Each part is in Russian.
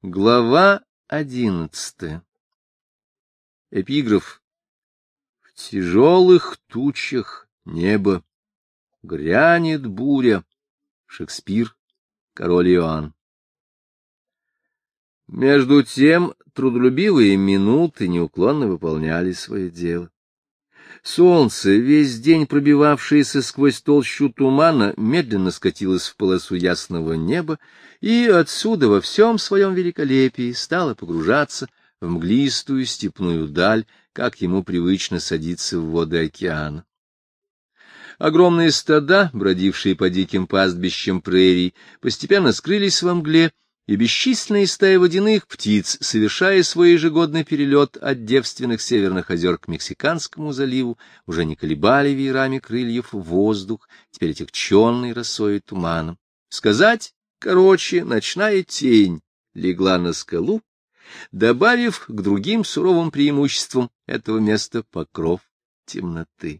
Глава 11. Эпиграф. В тяжелых тучах неба грянет буря. Шекспир, Король Иоанн. Между тем трудолюбивые минуты неуклонно выполняли свое дело. Солнце, весь день пробивавшееся сквозь толщу тумана, медленно скатилось в полосу ясного неба и отсюда во всем своем великолепии стало погружаться в мглистую степную даль, как ему привычно садиться в воды океана. Огромные стада, бродившие по диким пастбищам прерий, постепенно скрылись во мгле, и бесчисленные стаи водяных птиц, совершая свой ежегодный перелет от девственных северных озер к Мексиканскому заливу, уже не колебали веерами крыльев в воздух, теперь отягченный росой и туманом. Сказать короче, ночная тень легла на скалу, добавив к другим суровым преимуществам этого места покров темноты.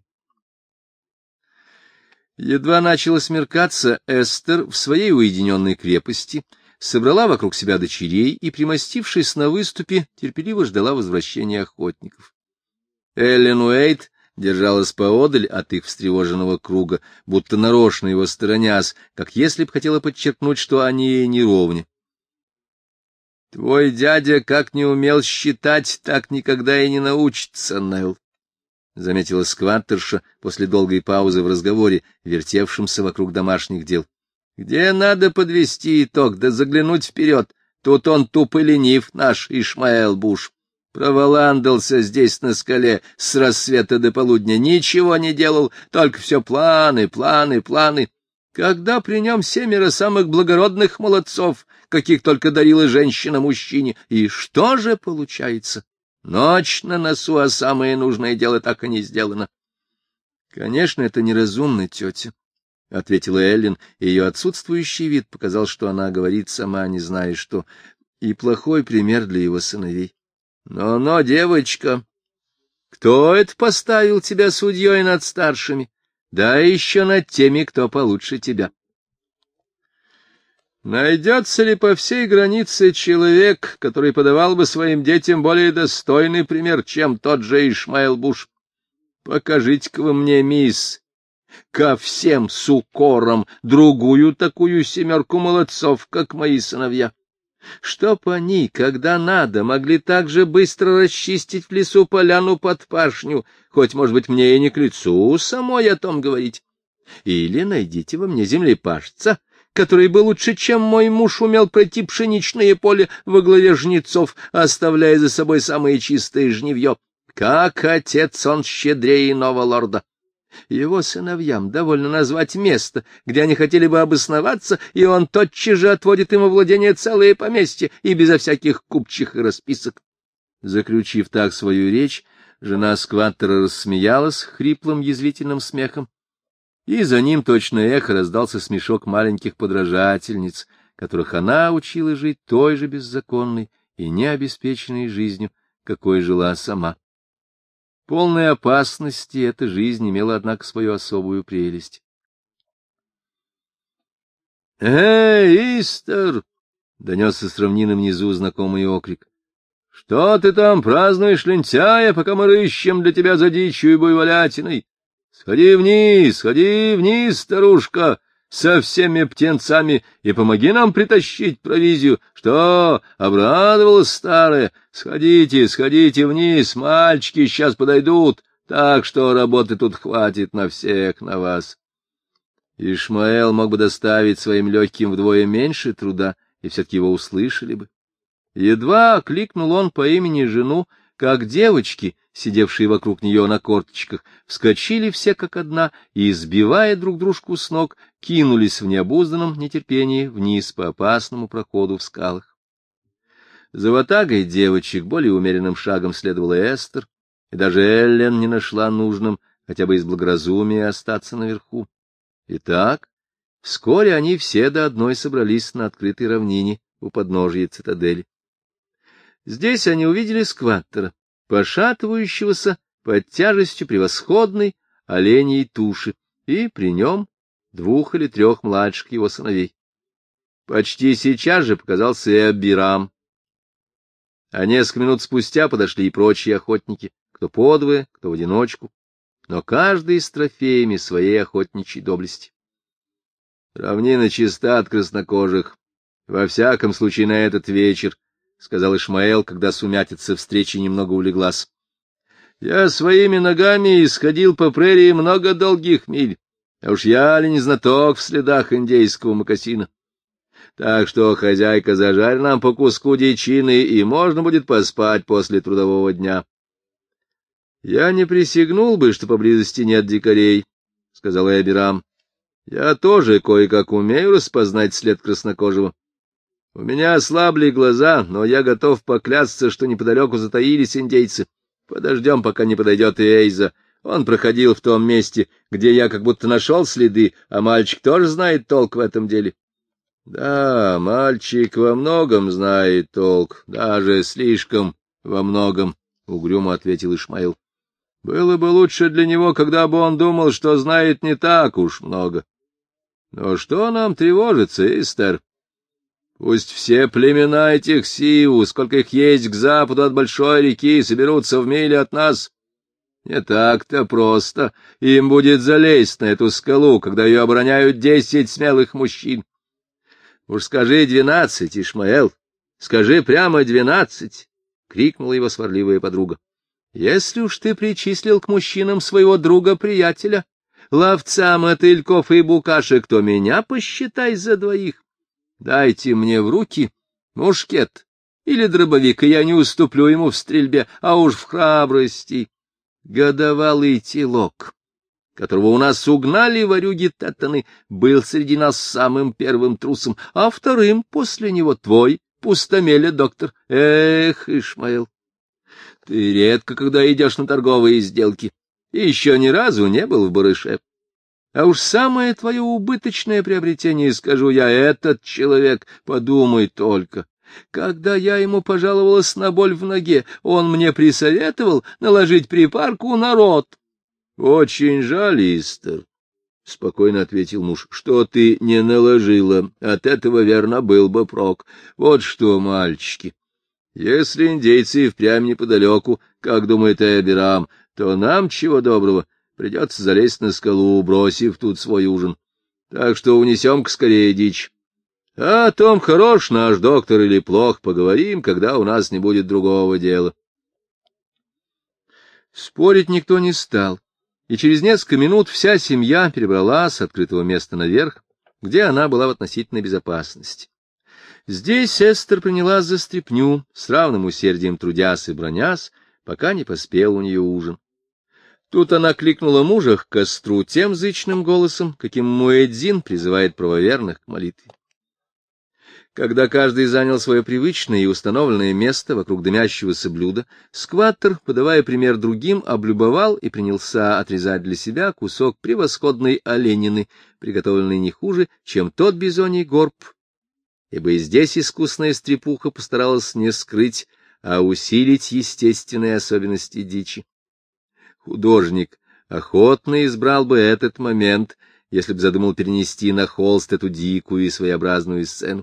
Едва начало смеркаться, Эстер в своей уединенной крепости собрала вокруг себя дочерей и, примостившись на выступе, терпеливо ждала возвращения охотников. Эллен Уэйт держалась поодаль от их встревоженного круга, будто нарочно его сторонясь, как если б хотела подчеркнуть, что они ей не ровня. — Твой дядя как не умел считать, так никогда и не научится, Нелл, — заметила скваттерша после долгой паузы в разговоре, вертевшемся вокруг домашних дел. Где надо подвести итог, да заглянуть вперед, тут он туп и ленив, наш Ишмаэл Буш. Проволандался здесь на скале с рассвета до полудня, ничего не делал, только все планы, планы, планы. Когда при нем 7 самых благородных молодцов, каких только дарила женщина мужчине, и что же получается? Ночь на носу, а самое нужное дело так и не сделано. Конечно, это неразумно, тетя, — ответила Эллен, и ее отсутствующий вид показал, что она говорит сама, не зная что, и плохой пример для его сыновей. Но, девочка, кто это поставил тебя судьей над старшими? Да еще над теми, кто получше тебя. Найдется ли по всей границе человек, который подавал бы своим детям более достойный пример, чем тот же Ишмаэл Буш? Покажите-ка вы мне, мисс, ко всем с укором другую такую 7 молодцов, как мои сыновья. Чтоб они, когда надо, могли так же быстро расчистить в лесу поляну под пашню, хоть, может быть, мне и не к лицу самой о том говорить. Или найдите во мне землепашца, который бы лучше, чем мой муж, умел пройти пшеничное поле во главе жнецов, оставляя за собой самое чистое жнивье. Как отец он щедрее иного лорда. Его сыновьям довольно назвать место, где они хотели бы обосноваться, и он тотчас же отводит им во владение целое поместье и безо всяких купчих и расписок. Заключив так свою речь, жена скваттера рассмеялась хриплым язвительным смехом, и за ним точно эхо раздался смешок маленьких подражательниц, которых она учила жить той же беззаконной и необеспеченной жизнью, какой жила сама. Полной опасности эта жизнь имела, однако, свою особую прелесть. — Эй, Истер! — донесся с равнины внизу знакомый окрик. — Что ты там празднуешь, лентяя, пока мы рыщем для тебя за дичью и буйволятиной? Сходи вниз, старушка, со всеми птенцами, и помоги нам притащить провизию. Что, обрадовалась старая? Сходите вниз, мальчики сейчас подойдут, так что работы тут хватит на всех, на вас. Ишмаэл мог бы доставить своим легким вдвое меньше труда, и все-таки его услышали бы. Едва окликнул он по имени жену, как девочки, сидевшие вокруг нее на корточках, вскочили все как одна и, сбивая друг дружку с ног, кинулись в необузданном нетерпении вниз по опасному проходу в скалах. За ватагой девочек более умеренным шагом следовала Эстер, и даже Эллен не нашла нужным хотя бы из благоразумия остаться наверху. Итак, вскоре они все до одной собрались на открытой равнине у подножия цитадели. Здесь они увидели скваттера, пошатывающегося под тяжестью превосходной оленьей туши, и при нем 2 или 3 младших его сыновей. Почти сейчас же показался и Аббирам, а несколько минут спустя подошли и прочие охотники, кто подвое, кто в одиночку, но каждый с трофеями своей охотничьей доблести. Равнина чиста от краснокожих, во всяком случае на этот вечер, — сказал Ишмаэл, когда сумятица встречи немного улеглась. — Я своими ногами исходил по прерии много долгих миль, а уж я ли не знаток в следах индейского мокасина. Так что, хозяйка, зажарь нам по куску дичины, и можно будет поспать после трудового дня. — Я не присягнул бы, что поблизости нет дикарей, — сказал Эбирам. — Я тоже кое-как умею распознать след краснокожего. У меня ослабли глаза, но я готов поклясться, что неподалеку затаились индейцы. Подождем, пока не подойдет и Эйза. Он проходил в том месте, где я как будто нашел следы, а мальчик тоже знает толк в этом деле. — Да, мальчик во многом знает толк, даже слишком во многом, — угрюмо ответил Ишмаил. — Было бы лучше для него, когда бы он думал, что знает не так уж много. Но что нам тревожится, Истер? Пусть все племена этих Сиу, сколько их есть к западу от большой реки, соберутся в миле от нас. Не так-то просто. Им будет залезть на эту скалу, когда ее обороняют 10 смелых мужчин. Уж скажи 12, Ишмаэл, скажи прямо 12, — крикнула его сварливая подруга. Если уж ты причислил к мужчинам своего друга-приятеля, ловца мотыльков и букашек, то меня посчитай за двоих. Дайте мне в руки мушкет или дробовик, и я не уступлю ему в стрельбе, а уж в храбрости. Годовалый телок, которого у нас угнали ворюги-таттаны, был среди нас самым первым трусом, а вторым после него твой пустомеля доктор. Эх, Ишмаэл, ты редко когда идешь на торговые сделки, и еще ни разу не был в барыше. А уж самое твое убыточное приобретение, скажу я, этот человек, подумай только. Когда я ему пожаловалась на боль в ноге, он мне присоветовал наложить припарку на рот. — Очень жаль, Истер, — спокойно ответил муж, — что ты не наложила. От этого, верно, был бы прок. Вот что, мальчики, если индейцы и впрямь неподалеку, как думает Эбирам, то нам, чего доброго, придется залезть на скалу, бросив тут свой ужин. Так что унесем-ка скорее дичь. А о том, хорош наш доктор или плох, поговорим, когда у нас не будет другого дела. Спорить никто не стал, и через несколько минут вся семья перебралась с открытого места наверх, где она была в относительной безопасности. Здесь Эстер принялась за стряпню, с равным усердием трудясь и бронясь, пока не поспел у нее ужин. Тут она кликнула мужа к костру тем зычным голосом, каким муэдзин призывает правоверных к молитве. Когда каждый занял свое привычное и установленное место вокруг дымящегося блюда, скваттер, подавая пример другим, облюбовал и принялся отрезать для себя кусок превосходной оленины, приготовленной не хуже, чем тот бизоний горб, ибо и здесь искусная стрепуха постаралась не скрыть, а усилить естественные особенности дичи. Художник охотно избрал бы этот момент, если бы задумал перенести на холст эту дикую и своеобразную сцену.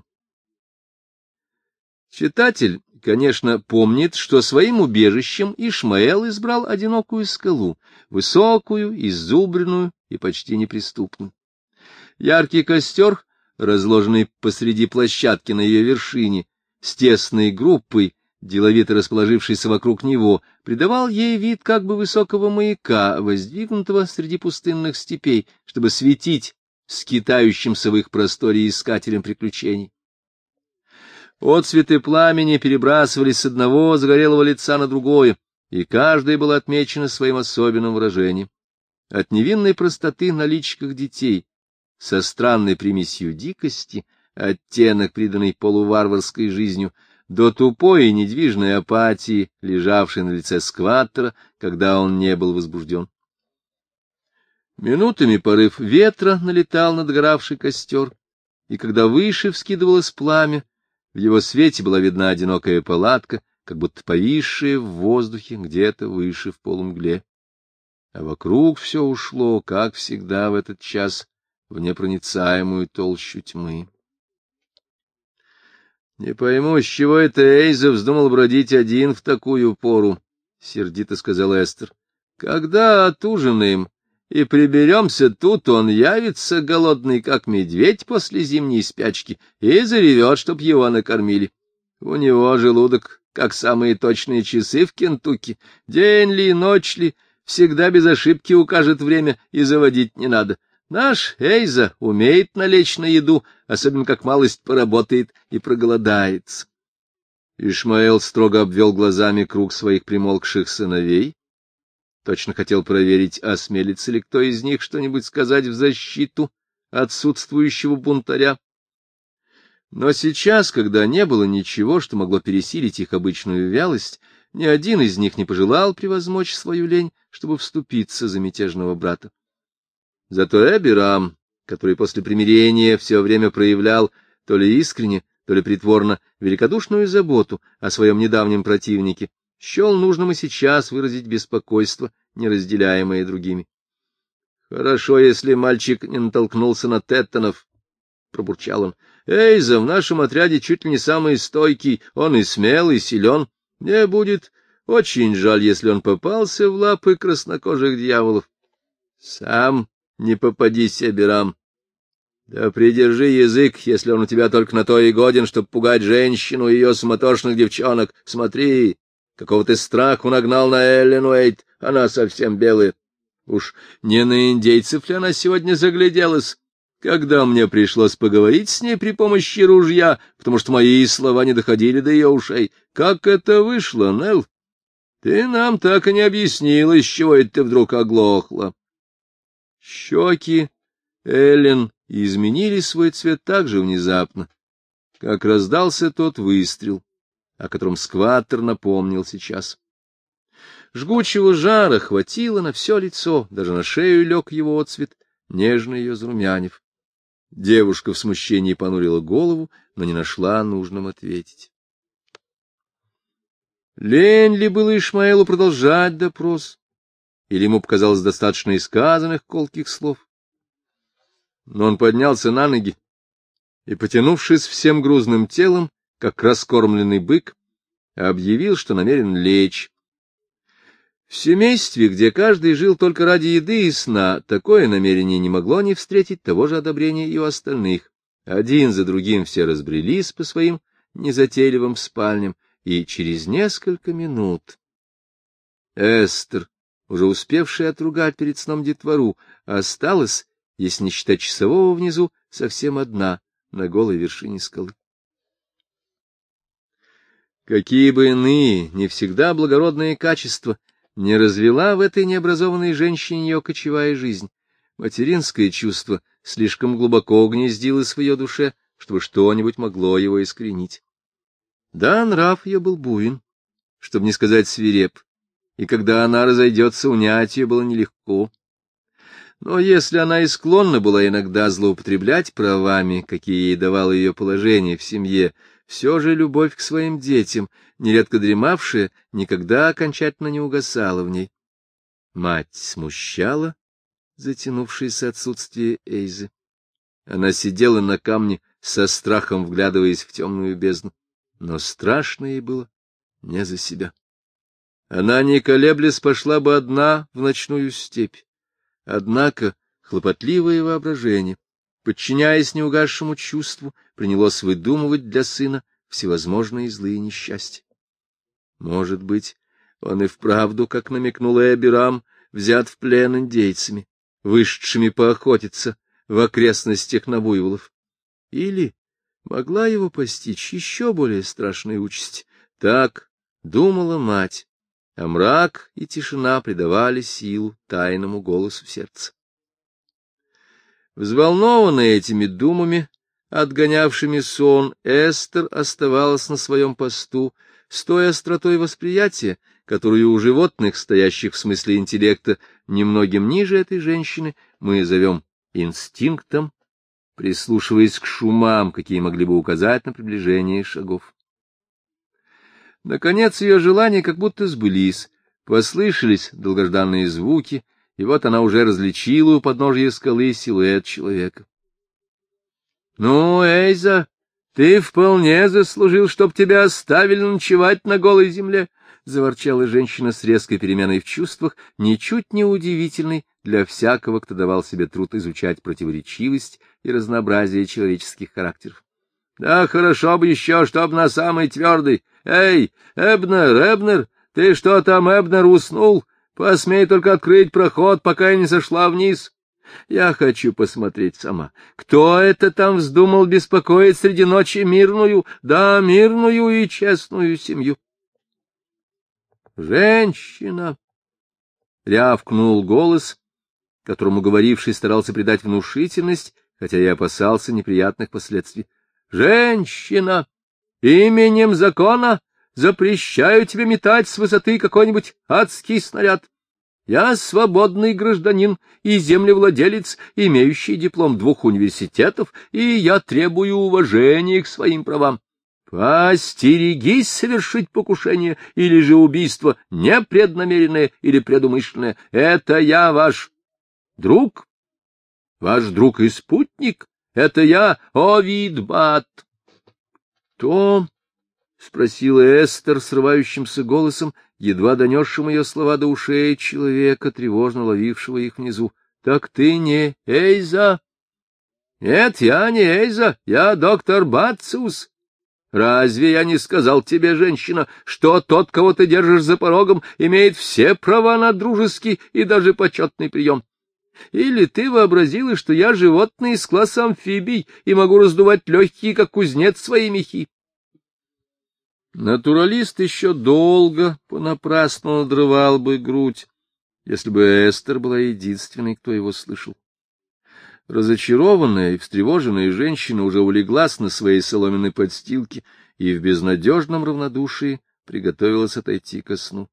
Читатель, конечно, помнит, что своим убежищем Ишмаэл избрал одинокую скалу, высокую, изубренную и почти неприступную. Яркий костер, разложенный посреди площадки на ее вершине, с тесной группой, деловито расположившейся вокруг него, придавал ей вид как бы высокого маяка, воздвигнутого среди пустынных степей, чтобы светить скитающимся в их просторе искателям приключений. Отцветы пламени перебрасывались с одного загорелого лица на другое, и каждое было отмечено своим особенным выражением. От невинной простоты на личиках детей, со странной примесью дикости, оттенок, приданный полуварварской жизнью, до тупой и недвижной апатии, лежавшей на лице скваттера, когда он не был возбужден. Минутами порыв ветра налетал на догоравший костер, и когда выше вскидывалось пламя, в его свете была видна одинокая палатка, как будто повисшая в воздухе где-то выше в полумгле. А вокруг все ушло, как всегда в этот час, в непроницаемую толщу тьмы. — Не пойму, с чего это Эйза вздумал бродить один в такую пору, — сердито сказал Эстер. — Когда отужинаем и приберемся тут, он явится голодный, как медведь после зимней спячки, и заревет, чтоб его накормили. У него желудок, как самые точные часы в Кентукки. День ли, ночь ли, всегда без ошибки укажет время, и заводить не надо. Наш Эйза умеет налечь на еду, особенно как малость поработает и проголодается. Ишмаэл строго обвел глазами круг своих примолкших сыновей. Точно хотел проверить, осмелится ли кто из них что-нибудь сказать в защиту отсутствующего бунтаря. Но сейчас, когда не было ничего, что могло пересилить их обычную вялость, ни один из них не пожелал превозмочь свою лень, чтобы вступиться за мятежного брата. Зато Эбирам, который после примирения все время проявлял то ли искренне, то ли притворно великодушную заботу о своем недавнем противнике, счел нужным и сейчас выразить беспокойство, неразделяемое другими. — Хорошо, если мальчик не натолкнулся на Теттонов, — пробурчал он. — Эйза в нашем отряде чуть ли не самый стойкий, он и смел, и силен. Мне будет очень жаль, если он попался в лапы краснокожих дьяволов. Сам не попадись, Эбирам. Да придержи язык, если он у тебя только на то и годен, чтобы пугать женщину и ее суматошных девчонок. Смотри, какого ты страху нагнал на Эллен Уэйт, она совсем белая. Уж не на индейцев ли она сегодня загляделась, когда мне пришлось поговорить с ней при помощи ружья, потому что мои слова не доходили до ее ушей? Как это вышло, Нелл? Ты нам так и не объяснила, из чего это ты вдруг оглохла. Щеки Эллен изменили свой цвет так же внезапно, как раздался тот выстрел, о котором скваттер напомнил сейчас. Жгучего жара хватило на все лицо, даже на шею лег его отцвет, нежно ее зарумянив. Девушка в смущении понурила голову, но не нашла нужным ответить. Лень ли было Ишмаэлу продолжать допрос? Или ему показалось достаточно и сказанных колких слов? Но он поднялся на ноги и, потянувшись всем грузным телом, как раскормленный бык, объявил, что намерен лечь. В семействе, где каждый жил только ради еды и сна, такое намерение не могло не встретить того же одобрения и у остальных. Один за другим все разбрелись по своим незатейливым спальням, и через несколько минут Эстер, уже успевшая отругать перед сном детвору, осталась, если не считать часового внизу, совсем одна на голой вершине скалы. Какие бы иные, не всегда благородные качества не развела в этой необразованной женщине ее кочевая жизнь, материнское чувство слишком глубоко гнездилось в ее душе, чтобы что-нибудь могло его искоренить. Да, нрав ее был буйен, чтобы не сказать свиреп, и когда она разойдется, унять ее было нелегко. Но если она и склонна была иногда злоупотреблять правами, какие ей давало ее положение в семье, все же любовь к своим детям, нередко дремавшая, никогда окончательно не угасала в ней. Мать смущала затянувшееся отсутствие Эйзы. Она сидела на камне, со страхом вглядываясь в темную бездну, но страшно ей было не за себя. Она, не колеблясь, пошла бы одна в ночную степь. Однако хлопотливое воображение, подчиняясь неугасшему чувству, принялось выдумывать для сына всевозможные злые несчастья. Может быть, он и вправду, как намекнул Эбирам, взят в плен индейцами, вышедшими поохотиться в окрестностях на буйволов. Или могла его постичь еще более страшная участь. Так думала мать, а мрак и тишина придавали силу тайному голосу сердца. Взволнованная этими думами, отгонявшими сон, Эстер оставалась на своем посту с той остротой восприятия, которую у животных, стоящих в смысле интеллекта немногим ниже этой женщины, мы зовем инстинктом, прислушиваясь к шумам, какие могли бы указать на приближение шагов. Наконец ее желания как будто сбылись, послышались долгожданные звуки, и вот она уже различила у подножия скалы силуэт человека. — Ну, Эйза, Ты вполне заслужил, чтоб тебя оставили ночевать на голой земле, — заворчала женщина с резкой переменой в чувствах, ничуть не удивительной для всякого, кто давал себе труд изучать противоречивость и разнообразие человеческих характеров. — Да хорошо бы еще, чтоб на самый твердый. Эй, Эбнер, ты что там, Эбнер, уснул? Посмей только открыть проход, пока я не сошла вниз. Я хочу посмотреть сама. Кто это там вздумал беспокоить среди ночи мирную, да, мирную и честную семью? Женщина! — рявкнул голос, которому говоривший старался придать внушительность, хотя и опасался неприятных последствий. Женщина! Именем закона запрещаю тебе метать с высоты какой-нибудь адский снаряд. Я свободный гражданин и землевладелец, имеющий диплом 2 университетов, и я требую уважения к своим правам. Постерегись совершить покушение или же убийство, непреднамеренное или предумышленное. Это я, ваш друг и спутник. Это я, Овид Бат. — Кто? — спросила Эстер срывающимся голосом, едва донесшим ее слова до ушей человека, тревожно ловившего их внизу. — Так ты не Эйза? — Нет, я не Эйза, я доктор Бациус. Разве я не сказал тебе, женщина, что тот, кого ты держишь за порогом, имеет все права на дружеский и даже почетный прием? Или ты вообразила, что я животное из класса амфибий и могу раздувать легкие, как кузнец, свои мехи? Натуралист еще долго понапрасну надрывал бы грудь, если бы Эстер была единственной, кто его слышал. Разочарованная и встревоженная женщина уже улеглась на своей соломенной подстилке и в безнадежном равнодушии приготовилась отойти ко сну.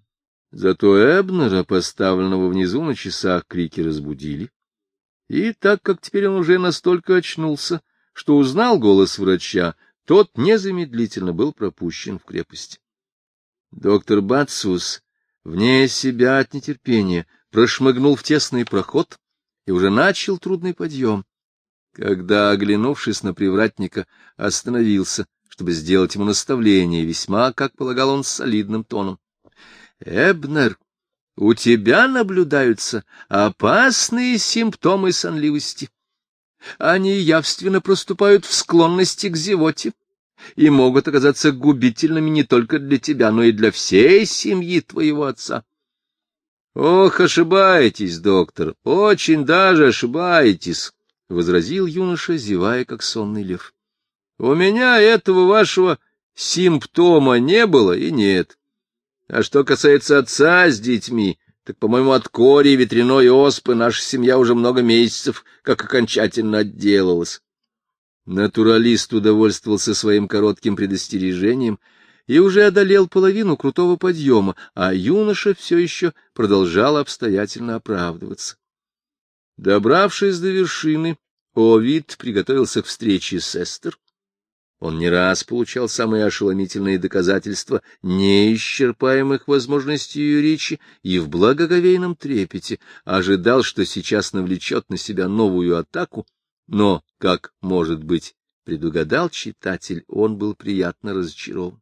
Зато Эбнера, поставленного внизу на часах, крики разбудили, и так как теперь он уже настолько очнулся, что узнал голос врача, тот незамедлительно был пропущен в крепость. Доктор Бациус, вне себя от нетерпения, прошмыгнул в тесный проход и уже начал трудный подъем, когда, оглянувшись на привратника, остановился, чтобы сделать ему наставление, весьма, как полагал он, солидным тоном. — Эбнер, у тебя наблюдаются опасные симптомы сонливости. Они явственно проступают в склонности к зевоте и могут оказаться губительными не только для тебя, но и для всей семьи твоего отца. — Ох, ошибаетесь, доктор, очень даже ошибаетесь, — возразил юноша, зевая, как сонный лев. — У меня этого вашего симптома не было и нет. А что касается отца с детьми, так, по-моему, от кори и ветряной оспы наша семья уже много месяцев как окончательно отделалась. Натуралист удовольствовался своим коротким предостережением и уже одолел половину крутого подъема, а юноша все еще продолжал обстоятельно оправдываться. Добравшись до вершины, Овид приготовился к встрече с Эстер. Он не раз получал самые ошеломительные доказательства неисчерпаемых возможностей ее речи и в благоговейном трепете ожидал, что сейчас навлечет на себя новую атаку, но, как, может быть, предугадал читатель, он был приятно разочарован.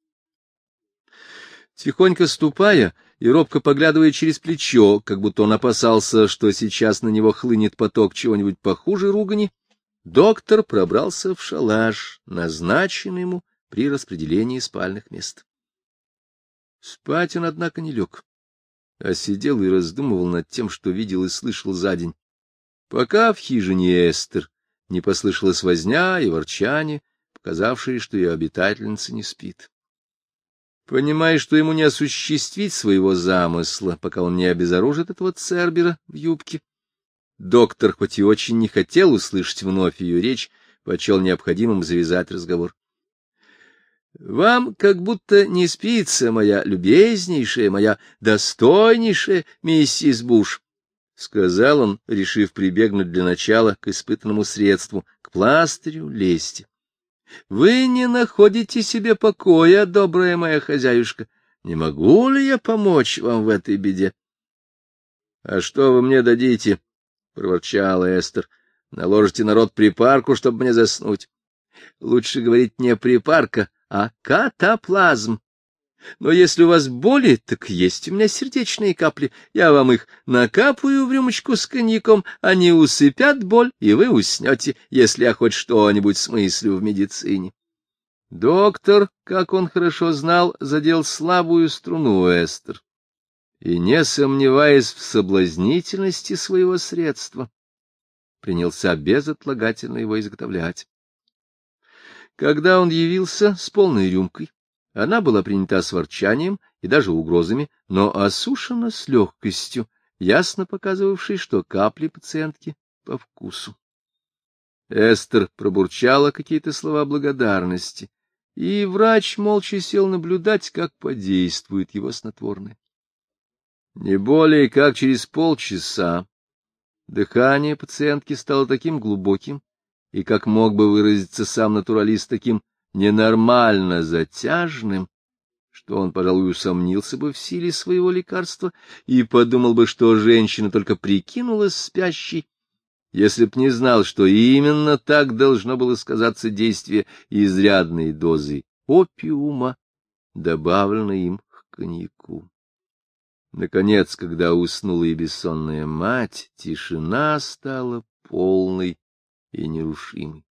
Тихонько ступая и робко поглядывая через плечо, как будто он опасался, что сейчас на него хлынет поток чего-нибудь похуже ругани, доктор пробрался в шалаш, назначенный ему при распределении спальных мест. Спать он, однако, не лег, а сидел и раздумывал над тем, что видел и слышал за день, пока в хижине Эстер не послышалась возня и ворчание, показавшие, что ее обитательница не спит. Понимая, что ему не осуществить своего замысла, пока он не обезоружит этого цербера в юбке, доктор, хоть и очень не хотел услышать вновь ее речь, почел необходимым завязать разговор. — Вам как будто не спится, моя любезнейшая, моя достойнейшая миссис Буш, — сказал он, решив прибегнуть для начала к испытанному средству, к пластырю лести. — Вы не находите себе покоя, добрая моя хозяюшка. Не могу ли я помочь вам в этой беде? — А что вы мне дадите? — проворчала Эстер. — Наложите народ припарку, чтобы мне заснуть. лучше говорить не припарка, а катаплазм. Но если у вас боли, так есть у меня сердечные капли. Я вам их накапаю в рюмочку с коньяком, они усыпят боль, и вы уснете, если я хоть что-нибудь смыслю в медицине. Доктор, как он хорошо знал, задел слабую струну Эстер, и, не сомневаясь в соблазнительности своего средства, принялся безотлагательно его изготовлять. Когда он явился с полной рюмкой, она была принята с ворчанием и даже угрозами, но осушена с легкостью, ясно показывавшей, что капли пациентки по вкусу. Эстер пробурчала какие-то слова благодарности, и врач молча сел наблюдать, как подействует его снотворное. Не более как через полчаса дыхание пациентки стало таким глубоким, и, как мог бы выразиться сам натуралист, таким ненормально затяжным, что он, пожалуй, усомнился бы в силе своего лекарства и подумал бы, что женщина только прикинулась спящей, если б не знал, что именно так должно было сказаться действие изрядной дозы опиума, добавленной им к коньяку. Наконец, когда уснула и бессонная мать, тишина стала полной и нерушимой.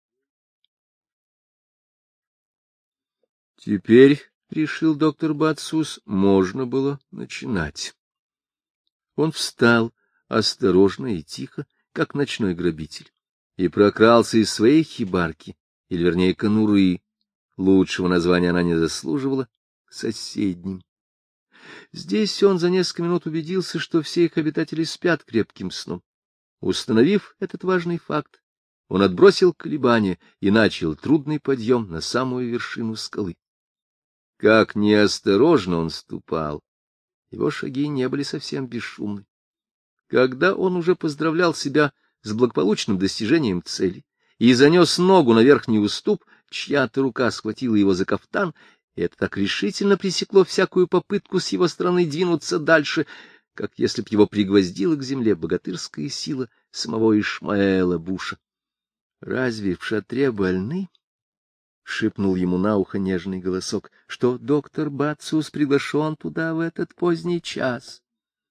Теперь, — решил доктор Бацус, — можно было начинать. Он встал осторожно и тихо, как ночной грабитель, и прокрался из своей хибарки, или, вернее, конуры, лучшего названия она не заслуживала, к соседним. Здесь он за несколько минут убедился, что все их обитатели спят крепким сном. Установив этот важный факт, он отбросил колебания и начал трудный подъем на самую вершину скалы. Как неосторожно он ступал, его шаги не были совсем бесшумны. Когда он уже поздравлял себя с благополучным достижением цели и занес ногу на верхний уступ, чья-то рука схватила его за кафтан, и это так решительно пресекло всякую попытку с его стороны двинуться дальше, как если б его пригвоздила к земле богатырская сила самого Ишмаэла Буша. — Разве в шатре больны? — шепнул ему на ухо нежный голосок, — что доктор Бацус приглашен туда в этот поздний час.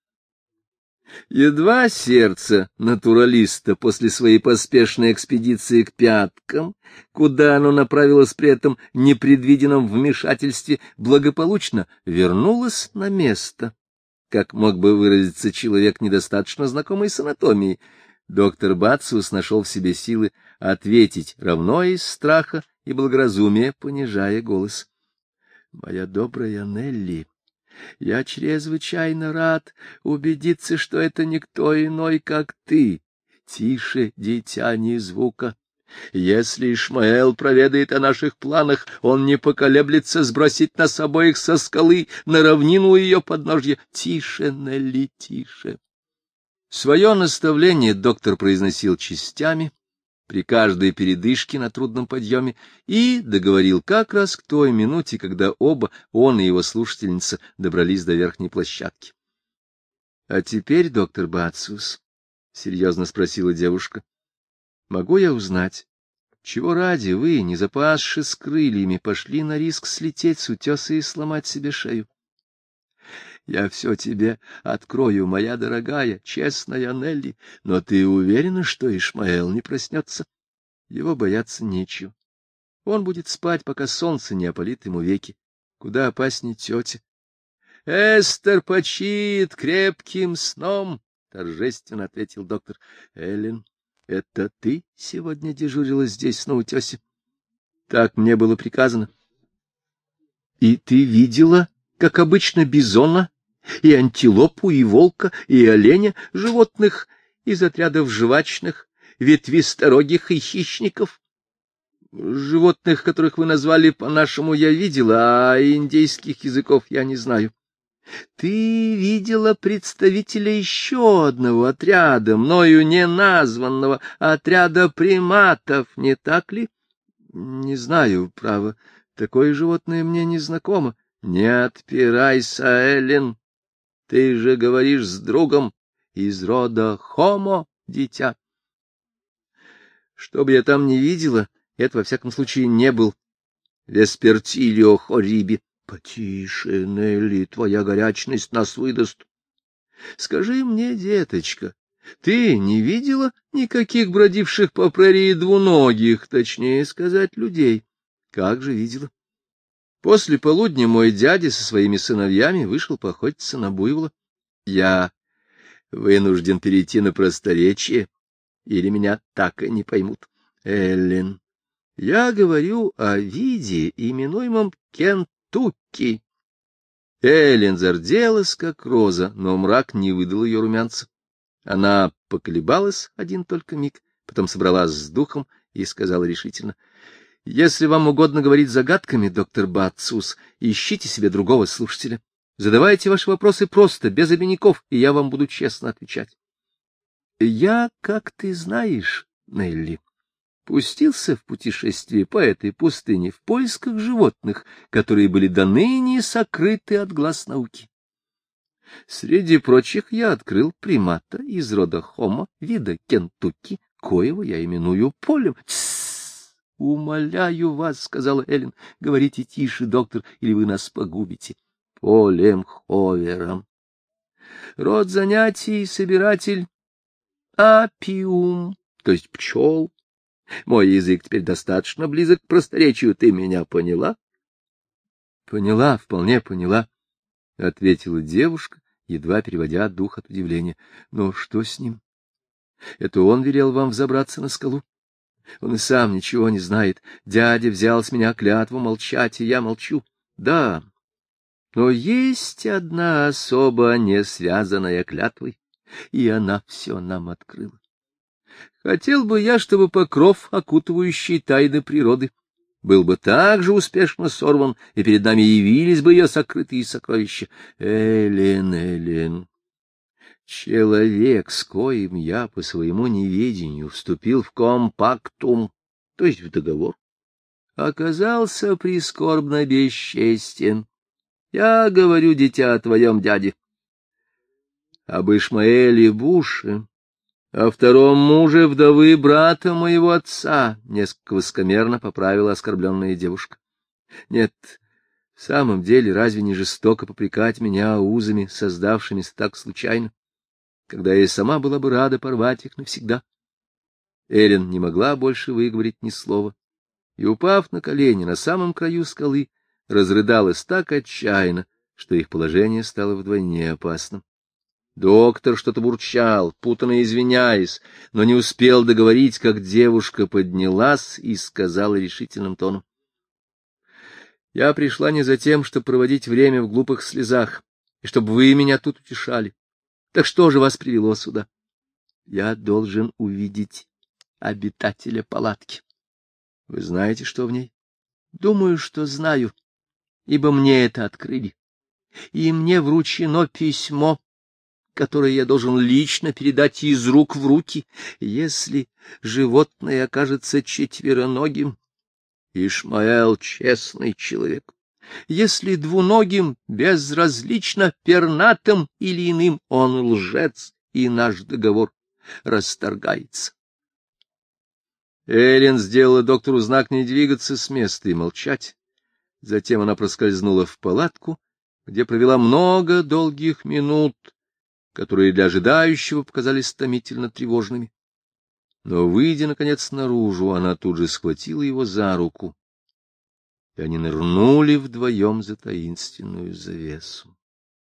Едва сердце натуралиста после своей поспешной экспедиции к Пяткам, куда оно направилось при этом непредвиденном вмешательстве, благополучно вернулось на место, как мог бы выразиться человек, недостаточно знакомый с анатомией, доктор Бацус нашел в себе силы ответить равно из страха и благоразумия, понижая голос. — Моя добрая Нелли, я чрезвычайно рад убедиться, что это никто иной, как ты. Тише, дитя, ни звука. Если Ишмаэл проведает о наших планах, он не поколеблется сбросить нас обоих со скалы на равнину ее подножья. Тише, Нелли, тише. Свое наставление доктор произносил частями, при каждой передышке на трудном подъеме, и договорил как раз к той минуте, когда оба, он и его слушательница, добрались до верхней площадки. — А теперь, доктор Бацус, — серьезно спросила девушка, — могу я узнать, чего ради вы, не запасшись крыльями, пошли на риск слететь с утеса и сломать себе шею? Я все тебе открою, моя дорогая, честная Нелли, но ты уверена, что Ишмаэл не проснется? Его бояться нечего. Он будет спать, пока солнце не опалит ему веки. Куда опаснее тетя. — Эстер почиет крепким сном, — торжественно ответил доктор. — Эллен, это ты сегодня дежурила здесь, на утесе? Так мне было приказано. — И ты видела, как обычно, бизона, и антилопу, и волка, и оленя, животных из отрядов жвачных, ветвисторогих и хищников? Животных, которых вы назвали по-нашему, я видела, а индейских языков я не знаю. Ты видела представителя еще одного отряда, мною не названного, отряда приматов, не так ли? Не знаю, право, такое животное мне не знакомо. Не отпирайся, Эллен. Ты же говоришь с другом из рода Хомо, дитя. Что бы я там ни видела, Это, во всяком случае, не был Веспертилио Хориби. — Потише, Нелли, твоя горячность нас выдаст. Скажи мне, деточка, ты не видела никаких бродивших по прерии двуногих, точнее сказать, людей? Как же видела. После полудня мой дядя со своими сыновьями вышел поохотиться на буйвола. Я вынужден перейти на просторечие, или меня так и не поймут. Эллен, я говорю о виде, именуемом Кентукки. Эллен зарделась, как роза, но мрак не выдал ее румянца. Она поколебалась один только миг, потом собралась с духом и сказала решительно: — Если вам угодно говорить загадками, доктор Бацус, ищите себе другого слушателя. Задавайте ваши вопросы просто, без обиняков, и я вам буду честно отвечать. Я, как ты знаешь, Нелли, пустился в путешествие по этой пустыне в поисках животных, которые были до ныне сокрыты от глаз науки. Среди прочих я открыл примата из рода Homo, вида Кентукки, коего я именую полем. — Тссс! Умоляю вас, — сказала Эллен, — говорите тише, доктор, или вы нас погубите. — Полем Ховером. Род занятий — собиратель апиум, то есть пчел. Мой язык теперь достаточно близок к просторечию. Ты меня поняла? — Поняла, вполне поняла, — ответила девушка, едва переводя дух от удивления. — Но что с ним? Это он велел вам взобраться на скалу? Он и сам ничего не знает. Дядя взял с меня клятву молчать, и я молчу. Да, но есть одна особа, не связанная клятвой, и она все нам открыла. Хотел бы я, чтобы покров, окутывающий тайны природы, был бы так же успешно сорван, и перед нами явились бы ее сокрытые сокровища. Эллен, Эллен, человек, с коим я по своему неведению вступил в компактум, то есть в договор, оказался прискорбно бесчестен. Я говорю, дитя, о твоем дяде. Об Ишмаэле Буше, о втором муже вдовы брата моего отца, — несколько высокомерно поправила оскорбленная девушка. Нет, в самом деле, разве не жестоко попрекать меня узами, создавшимися так случайно, когда я и сама была бы рада порвать их навсегда? Эллен не могла больше выговорить ни слова, и, упав на колени на самом краю скалы, разрыдалась так отчаянно, что их положение стало вдвойне опасным. Доктор что-то бурчал, путанно извиняясь, но не успел договорить, как девушка поднялась и сказала решительным тоном: — Я пришла не за тем, чтобы проводить время в глупых слезах, и чтобы вы меня тут утешали. Так что же вас привело сюда? Я должен увидеть обитателя палатки. Вы знаете, что в ней? Думаю, что знаю, ибо мне это открыли. И мне вручено письмо, которое я должен лично передать из рук в руки. Если животное окажется четвероногим, Ишмаэл — честный человек. Если двуногим, безразлично пернатым или иным, он лжец, и наш договор расторгается. Эллен сделала доктору знак не двигаться с места и молчать. Затем она проскользнула в палатку, где провела много долгих минут, которые для ожидающего показались томительно тревожными. Но, выйдя, наконец, наружу, она тут же схватила его за руку, и они нырнули вдвоем за таинственную завесу.